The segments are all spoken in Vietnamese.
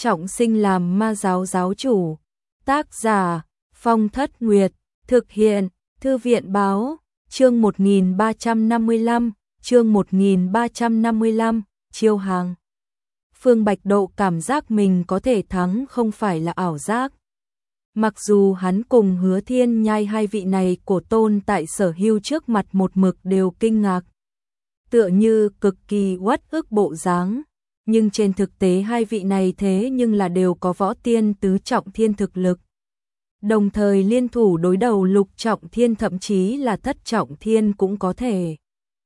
trọng sinh làm ma giáo giáo chủ. Tác giả, Phong Thất Nguyệt, thực hiện, Thư viện báo, chương 1355, chương 1355, chiêu hàng. Phương Bạch Độ cảm giác mình có thể thắng không phải là ảo giác. Mặc dù hắn cùng Hứa Thiên Nhai hai vị này cổ tôn tại Sở Hưu trước mặt một mực đều kinh ngạc, tựa như cực kỳ uất ức bộ dáng, nhưng trên thực tế hai vị này thế nhưng là đều có võ tiên tứ trọng thiên thực lực. Đồng thời liên thủ đối đầu lục trọng thiên, thậm chí là thất trọng thiên cũng có thể.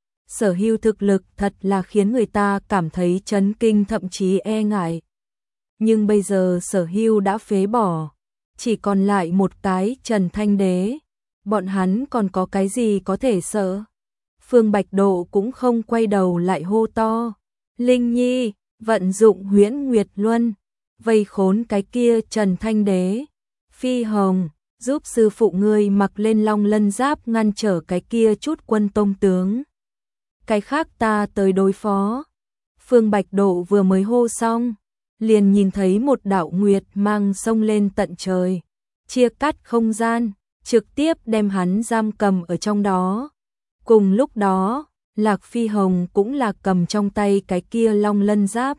Sở Hưu thực lực thật là khiến người ta cảm thấy chấn kinh, thậm chí e ngại. Nhưng bây giờ Sở Hưu đã phế bỏ, chỉ còn lại một cái Trần Thanh Đế, bọn hắn còn có cái gì có thể sợ. Phương Bạch Độ cũng không quay đầu lại hô to, Linh Nhi, vận dụng Huyễn Nguyệt Luân, vây khốn cái kia Trần Thanh Đế. Phi Hồng, giúp sư phụ ngươi mặc lên Long Lân giáp ngăn trở cái kia chút quân tông tướng. Cái khác ta tới đối phó. Phương Bạch Độ vừa mới hô xong, liền nhìn thấy một đạo nguyệt mang sông lên tận trời, chia cắt không gian, trực tiếp đem hắn giam cầm ở trong đó. Cùng lúc đó, Lạc Phi Hồng cũng là cầm trong tay cái kia Long Lân giáp,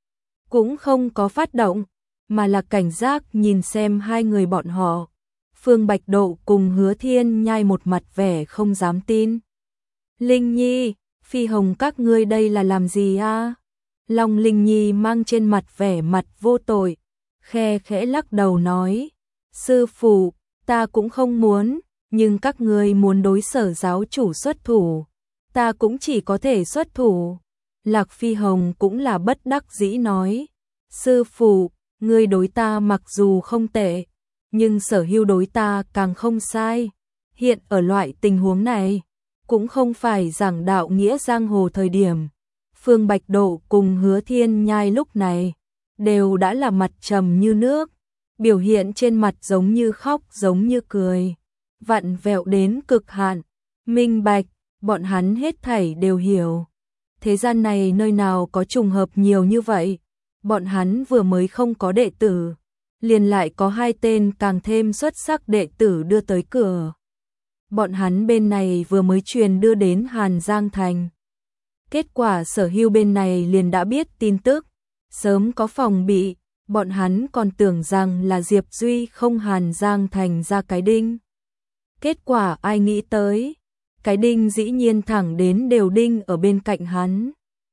cũng không có phát động, mà là cảnh giác nhìn xem hai người bọn họ. Phương Bạch Độ cùng Hứa Thiên Nhai một mặt vẻ không dám tin. Linh Nhi, Phi Hồng các ngươi đây là làm gì a? Long Linh Nhi mang trên mặt vẻ mặt vô tội, khe khẽ lắc đầu nói, sư phụ, ta cũng không muốn, nhưng các ngươi muốn đối Sở giáo chủ xuất thủ, ta cũng chỉ có thể xuất thủ. Lạc Phi Hồng cũng là bất đắc dĩ nói, sư phụ, ngươi đối ta mặc dù không tệ, nhưng Sở Hưu đối ta càng không sai. Hiện ở loại tình huống này, cũng không phải giảng đạo nghĩa giang hồ thời điểm. Phương Bạch Độ cùng Hứa Thiên Nhai lúc này đều đã là mặt trầm như nước, biểu hiện trên mặt giống như khóc giống như cười, vặn vẹo đến cực hạn. Minh bạch, bọn hắn hết thảy đều hiểu. Thế gian này nơi nào có trùng hợp nhiều như vậy, bọn hắn vừa mới không có đệ tử, liền lại có hai tên càng thêm xuất sắc đệ tử đưa tới cửa. Bọn hắn bên này vừa mới truyền đưa đến Hàn Giang Thành. Kết quả Sở Hưu bên này liền đã biết tin tức, sớm có phòng bị, bọn hắn còn tưởng rằng là Diệp Duy không Hàn Giang Thành ra cái đinh. Kết quả ai nghĩ tới, cái đinh dĩ nhiên thẳng đến đều đinh ở bên cạnh hắn.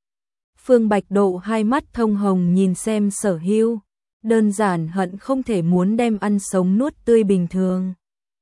Phương Bạch Độ hai mắt thông hồng nhìn xem Sở Hưu, đơn giản hận không thể muốn đem ăn sống nuốt tươi bình thường.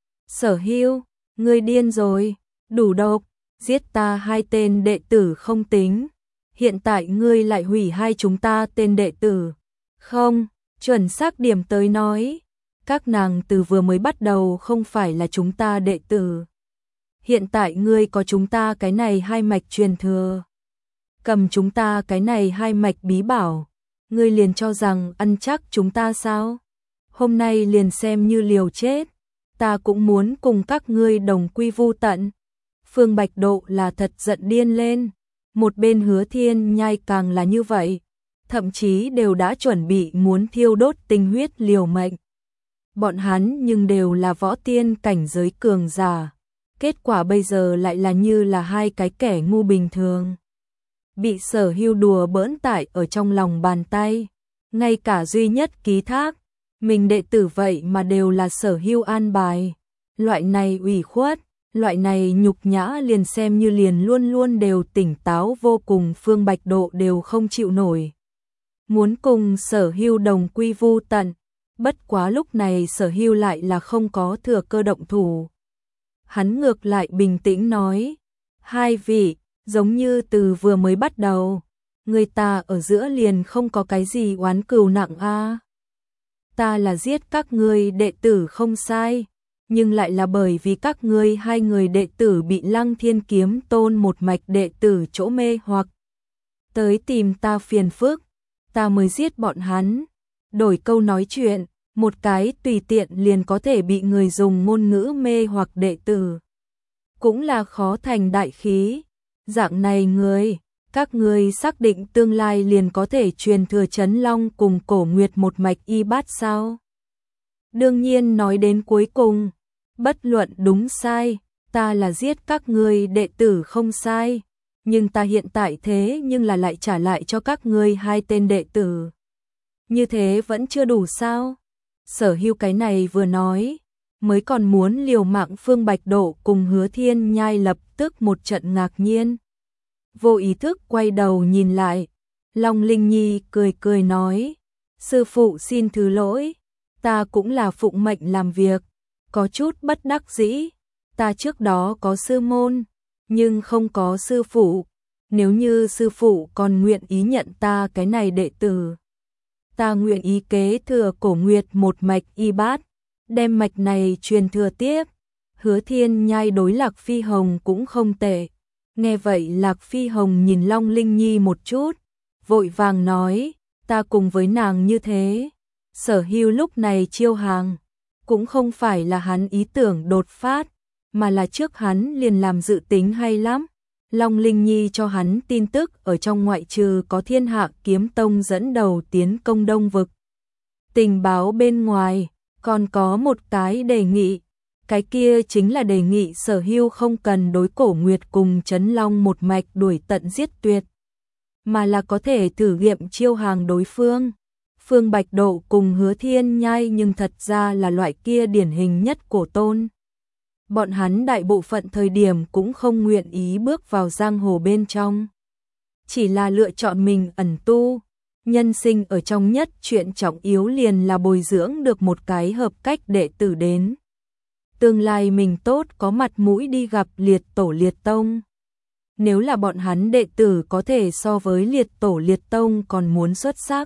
Sở Hưu, ngươi điên rồi, đủ độc, giết ta hai tên đệ tử không tính, hiện tại ngươi lại hủy hai chúng ta tên đệ tử. Không, chuẩn xác điểm tới nói, các nàng từ vừa mới bắt đầu không phải là chúng ta đệ tử. Hiện tại ngươi có chúng ta cái này hai mạch truyền thừa, cầm chúng ta cái này hai mạch bí bảo, ngươi liền cho rằng ăn chắc chúng ta sao? Hôm nay liền xem như liều chết, ta cũng muốn cùng các ngươi đồng quy vu tận. Phương Bạch Độ là thật giận điên lên, một bên Hứa Thiên Nhai càng là như vậy, thậm chí đều đã chuẩn bị muốn thiêu đốt tinh huyết liều mệnh. Bọn hắn nhưng đều là võ tiên cảnh giới cường giả, kết quả bây giờ lại là như là hai cái kẻ ngu bình thường, bị Sở Hưu đùa bỡn tại ở trong lòng bàn tay, ngay cả duy nhất ký thác mình đệ tử vậy mà đều là Sở Hưu an bài. Loại này ủy khuất, loại này nhục nhã liền xem như liền luôn luôn đều tỉnh táo vô cùng Phương Bạch Độ đều không chịu nổi. Muốn cùng Sở Hưu đồng quy vu tận, bất quá lúc này Sở Hưu lại là không có thừa cơ động thủ. Hắn ngược lại bình tĩnh nói, hai vị, giống như từ vừa mới bắt đầu, người ta ở giữa liền không có cái gì oán cừu nặng a. Ta là giết các ngươi đệ tử không sai, nhưng lại là bởi vì các ngươi hai người đệ tử bị Lăng Thiên Kiếm Tôn một mạch đệ tử chỗ mê hoặc, tới tìm ta phiền phức, ta mới giết bọn hắn. Đổi câu nói chuyện, một cái tùy tiện liền có thể bị người dùng ngôn ngữ mê hoặc đệ tử, cũng là khó thành đại khí. Dạng này người, các ngươi xác định tương lai liền có thể truyền thừa Trấn Long cùng Cổ Nguyệt một mạch y bát sao? Đương nhiên nói đến cuối cùng, bất luận đúng sai, ta là giết các ngươi đệ tử không sai, nhưng ta hiện tại thế nhưng là lại trả lại cho các ngươi 2 tên đệ tử. Như thế vẫn chưa đủ sao? Sở Hưu cái này vừa nói, mới còn muốn liều mạng. Phương Bạch Độ cùng Hứa Thiên Nhai lập tức một trận ngạc nhiên. Vô ý thức quay đầu nhìn lại, Long Linh Nhi cười cười nói, sư phụ xin thứ lỗi, ta cũng là phụng mệnh làm việc, có chút bất đắc dĩ, ta trước đó có sư môn, nhưng không có sư phụ, nếu như sư phụ còn nguyện ý nhận ta cái này đệ tử, ta nguyện ý kế thừa Cổ Nguyệt một mạch y bát, đem mạch này truyền thừa tiếp. Hứa Thiên Nhai đối Lạc Phi Hồng cũng không tệ. Nghe vậy Lạc Phi Hồng nhìn Long Linh Nhi một chút, vội vàng nói, ta cùng với nàng như thế. Sở Hưu lúc này chiêu hàng, cũng không phải là hắn ý tưởng đột phát, mà là trước hắn liền làm dự tính hay lắm. Long Linh Nhi cho hắn tin tức ở trong ngoại trừ có Thiên Hạ Kiếm Tông dẫn đầu tiến công Đông Vực. Tình báo bên ngoài, còn có một cái đề nghị. Cái kia chính là đề nghị Sở Hưu không cần đối Cổ Nguyệt cùng Trấn Long một mạch đuổi tận giết tuyệt, mà là có thể thử nghiệm chiêu hàng đối phương. Phương Bạch Độ cùng Hứa Thiên Nhai nhưng thật ra là loại kia điển hình nhất cổ tôn. Bọn hắn đại bộ phận thời điểm cũng không nguyện ý bước vào giang hồ bên trong. Chỉ là lựa chọn mình ẩn tu. Nhân sinh ở trong nhất chuyện trọng yếu liền là bồi dưỡng được một cái hợp cách đệ tử đến. Tương lai mình tốt có mặt mũi đi gặp liệt tổ liệt tông. Nếu là bọn hắn đệ tử có thể so với liệt tổ liệt tông còn muốn xuất sắc,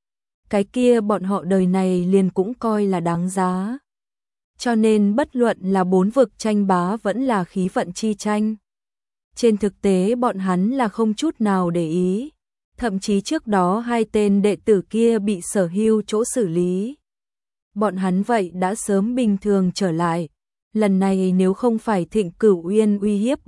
cái kia bọn họ đời này liền cũng coi là đáng giá. Cho nên bất luận là 4 vực tranh bá vẫn là khí vận chi tranh, trên thực tế bọn hắn là không chút nào để ý. Thậm chí trước đó 2 tên đệ tử kia bị Sở Hưu chỗ xử lý, bọn hắn vậy đã sớm bình thường trở lại. Lần này nếu không phải Thịnh Cửu Uyên uy hiếp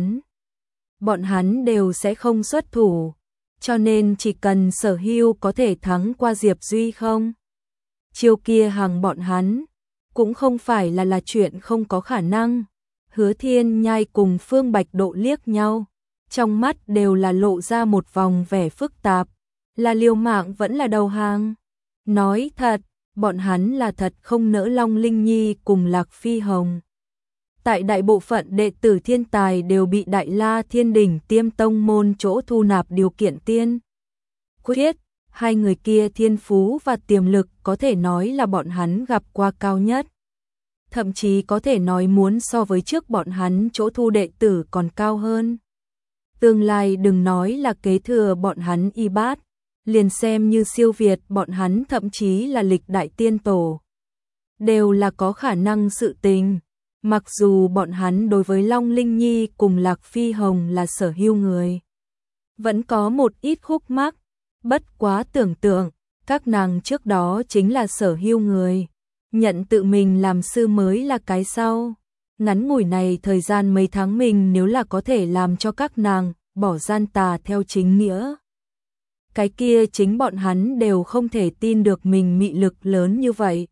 bọn hắn đều sẽ không xuất thủ. Cho nên chỉ cần Sở Hưu có thể thắng qua Diệp Duy không, chiêu kia hàng bọn hắn cũng không phải là chuyện không có khả năng. Hứa Thiên Nhai cùng Phương Bạch Độ liếc nhau, trong mắt đều là lộ ra một vòng vẻ phức tạp, là liều mạng vẫn là đầu hàng. Nói thật, bọn hắn là thật không nỡ Long Linh Nhi cùng Lạc Phi Hồng. Tại đại bộ phận đệ tử thiên tài đều bị Đại La Thiên Đỉnh Tiêm Tông môn chỗ thu nạp điều kiện tiên quyết, 2 người kia thiên phú và tiềm lực có thể nói là bọn hắn gặp qua cao nhất. Thậm chí có thể nói muốn so với trước bọn hắn chỗ thu đệ tử còn cao hơn. Tương lai đừng nói là kế thừa bọn hắn y bát, liền xem như siêu việt bọn hắn thậm chí là lịch đại tiên tổ, đều là có khả năng sự tình. Mặc dù bọn hắn đối với Long Linh Nhi cùng Lạc Phi Hồng là Sở Hưu người, vẫn có một ít khúc mắc, bất quá tưởng tượng, các nàng trước đó chính là Sở Hưu người, nhận tự mình làm sư mới là cái sau. Ngắn ngủi này thời gian mấy tháng mình nếu là có thể làm cho các nàng bỏ gian tà theo chính nghĩa, cái kia chính bọn hắn đều không thể tin được mình mị lực lớn như vậy.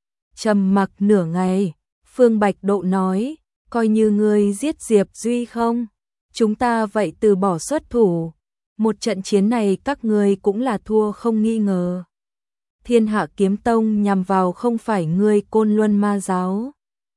Trầm mặc nửa ngày, Phương Bạch Độ nói, coi như ngươi giết Diệp Duy không, chúng ta vậy từ bỏ xuất thủ. Một trận chiến này các ngươi cũng là thua không nghi ngờ. Thiên Hạ Kiếm Tông nhằm vào không phải ngươi Côn Luân Ma Giáo,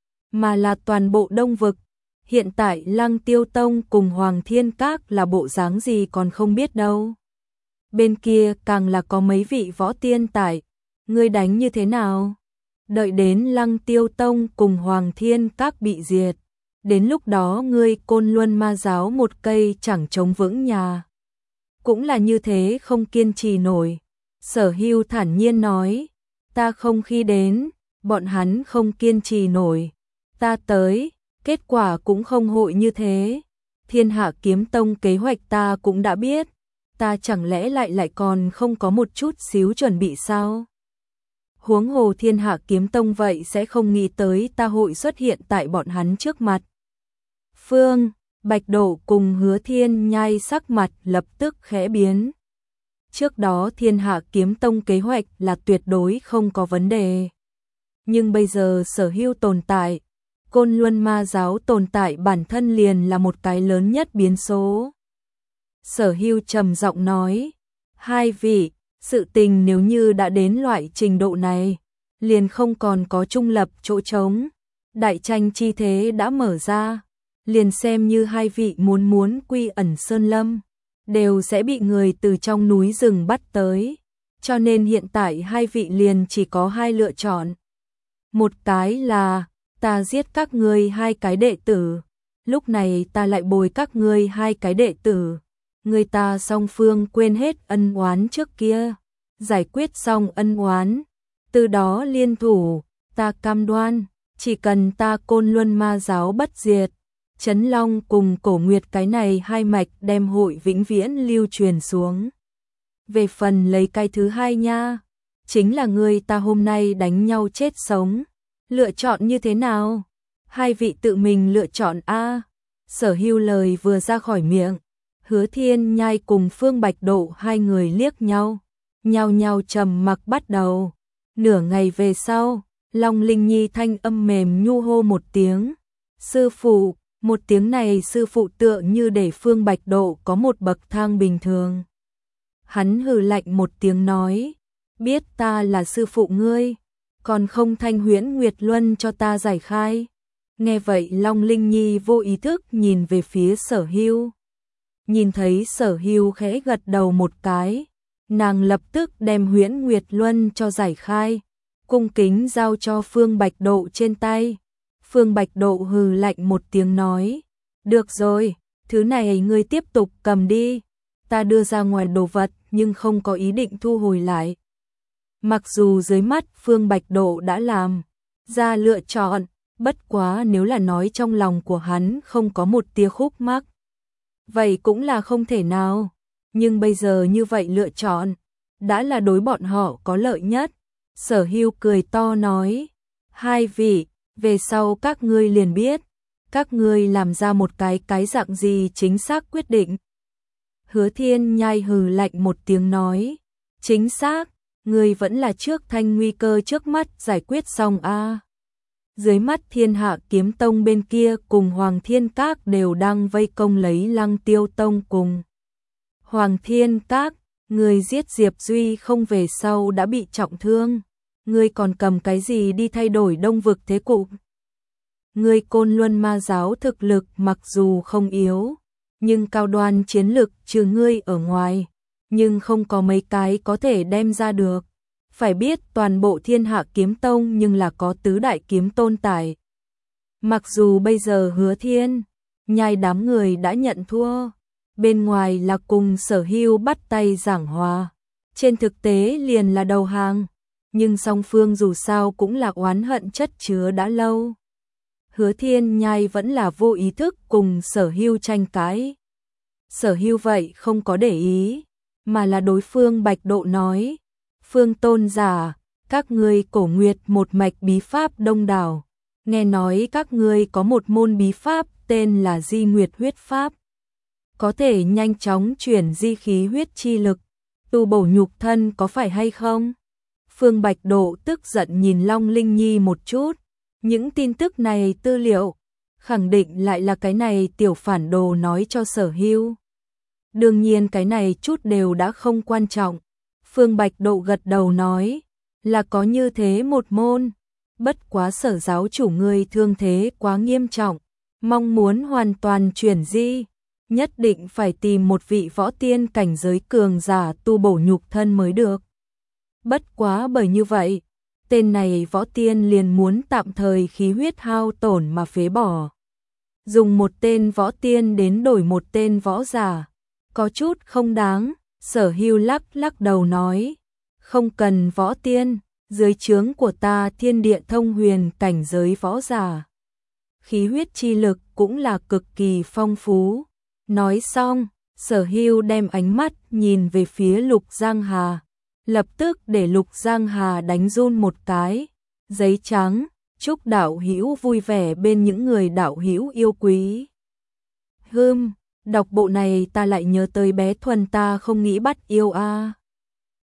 mà là toàn bộ Đông Vực. Hiện tại Lăng Tiêu Tông cùng Hoàng Thiên Các là bộ dáng gì còn không biết đâu. Bên kia càng là có mấy vị võ tiên tại, ngươi đánh như thế nào? Đợi đến Lăng Tiêu Tông cùng Hoàng Thiên Các bị diệt, đến lúc đó ngươi Côn Luân Ma Giáo một cây chẳng chống vững nhà. Cũng là như thế không kiên trì nổi. Sở Hưu thản nhiên nói, ta không khi đến, bọn hắn không kiên trì nổi. Ta tới, kết quả cũng không hội như thế. Thiên Hạ Kiếm Tông kế hoạch ta cũng đã biết, ta chẳng lẽ lại còn không có một chút xíu chuẩn bị sao? Huống hồ Thiên Hạ Kiếm Tông vậy sẽ không nghĩ tới ta hội xuất hiện tại bọn hắn trước mặt. Bạch Độ cùng Hứa Thiên Nhai sắc mặt lập tức khẽ biến. Trước đó Thiên Hạ Kiếm Tông kế hoạch là tuyệt đối không có vấn đề. Nhưng bây giờ Sở Hưu tồn tại, Côn Luân Ma giáo tồn tại bản thân liền là một cái lớn nhất biến số. Sở Hưu trầm giọng nói, hai vị, sự tình nếu như đã đến loại trình độ này, liền không còn có trung lập chỗ trống. Đại tranh chi thế đã mở ra, liền xem như hai vị muốn quy ẩn sơn lâm, đều sẽ bị người từ trong núi rừng bắt tới. Cho nên hiện tại hai vị liền chỉ có hai lựa chọn. Một cái là, ta giết các ngươi hai cái đệ tử, lúc này ta lại bồi các ngươi hai cái đệ tử. Người ta song phương quên hết ân oán trước kia, giải quyết xong ân oán, từ đó liên thủ, ta cam đoan, chỉ cần ta Côn Luân Ma giáo bất diệt, Trấn Long cùng Cổ Nguyệt cái này hai mạch đem hội vĩnh viễn lưu truyền xuống. Về phần lấy cái thứ hai nha, chính là người ta hôm nay đánh nhau chết sống, lựa chọn như thế nào? Hai vị tự mình lựa chọn a. Sở Hưu lời vừa ra khỏi miệng, Hứa Thiên Nhai cùng Phương Bạch Độ hai người liếc nhau, nhao nhao trầm mặc bắt đầu. Nửa ngày về sau, Long Linh Nhi thanh âm mềm nhu hô một tiếng, sư phụ. Một tiếng này sư phụ tựa như để Phương Bạch Độ có một bậc thang bình thường. Hắn hừ lạnh một tiếng nói, biết ta là sư phụ ngươi, còn không thanh huyễn Nguyệt Luân cho ta giải khai. Nghe vậy Long Linh Nhi vô ý thức nhìn về phía Sở Hưu. Nhìn thấy Sở Hưu khẽ gật đầu một cái, nàng lập tức đem huyễn Nguyệt Luân cho giải khai, cung kính giao cho Phương Bạch Độ trên tay. Phương Bạch Độ hừ lạnh một tiếng nói, được rồi, thứ này ngươi tiếp tục cầm đi, ta đưa ra ngoài đồ vật nhưng không có ý định thu hồi lại. Mặc dù dưới mắt Phương Bạch Độ đã làm ra lựa chọn, bất quá nếu là nói trong lòng của hắn không có một tia khúc mắc, vậy cũng là không thể nào, nhưng bây giờ như vậy lựa chọn, đã là đối bọn họ có lợi nhất. Sở Hưu cười to nói, hai vị, về sau các ngươi liền biết, các ngươi làm ra một cái dạng gì chính xác quyết định. Hứa Thiên Nhai hừ lạnh một tiếng nói, chính xác, ngươi vẫn là trước thanh nguy cơ trước mắt giải quyết xong a. Dưới mắt Thiên Hạ Kiếm Tông bên kia cùng Hoàng Thiên Các đều đang vây công lấy Lăng Tiêu Tông cùng Hoàng Thiên Các, người giết Diệp Duy không về sau đã bị trọng thương. Ngươi còn cầm cái gì đi thay đổi đông vực thế cục? Ngươi Côn Luân Ma giáo thực lực mặc dù không yếu, nhưng cao đoan chiến lực trừ ngươi ở ngoài, nhưng không có mấy cái có thể đem ra được. Phải biết toàn bộ Thiên Hạ Kiếm Tông nhưng là có tứ đại kiếm tôn tại. Mặc dù bây giờ Hứa Thiên Nhai đám người đã nhận thua, bên ngoài là cùng Sở Hưu bắt tay giảng hòa, trên thực tế liền là đầu hàng. Nhưng song phương dù sao cũng là oán hận chất chứa đã lâu. Hứa Thiên Nhai vẫn là vô ý thức cùng Sở Hưu tranh cãi. Sở Hưu vậy không có để ý, mà là đối phương Bạch Độ nói, Phương tôn giả, các ngươi Cổ Nguyệt một mạch bí pháp đông đảo, nghe nói các ngươi có một môn bí pháp tên là Di Nguyệt huyết pháp, có thể nhanh chóng chuyển di khí huyết chi lực, tu bổ nhục thân có phải hay không? Phương Bạch Độ tức giận nhìn Long Linh Nhi một chút, những tin tức này tư liệu, khẳng định lại là cái này tiểu phản đồ nói cho Sở Hưu. Đương nhiên cái này chút đều đã không quan trọng. Phương Bạch Độ gật đầu nói, là có như thế một môn, bất quá Sở giáo chủ ngươi thương thế quá nghiêm trọng, mong muốn hoàn toàn chuyển di, nhất định phải tìm một vị võ tiên cảnh giới cường giả tu bổ nhục thân mới được. Bất quá bởi như vậy, tên này võ tiên liền muốn tạm thời khí huyết hao tổn mà phế bỏ. Dùng một tên võ tiên đến đổi một tên võ giả, có chút không đáng. Sở Hưu lắc đầu nói, không cần võ tiên, dưới trướng của ta thiên địa thông huyền cảnh giới võ giả. Khí huyết chi lực cũng là cực kỳ phong phú. Nói xong, Sở Hưu đem ánh mắt nhìn về phía Lục Giang Hà. Lập tức để Lục Giang Hà đánh run một cái, giấy trắng, chúc đạo hữu vui vẻ bên những người đạo hữu yêu quý. đọc bộ này ta lại nhớ tới bé Thuần, ta không nghĩ bắt yêu a.